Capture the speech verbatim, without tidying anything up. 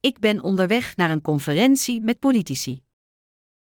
Ik ben onderweg naar een conferentie met politici.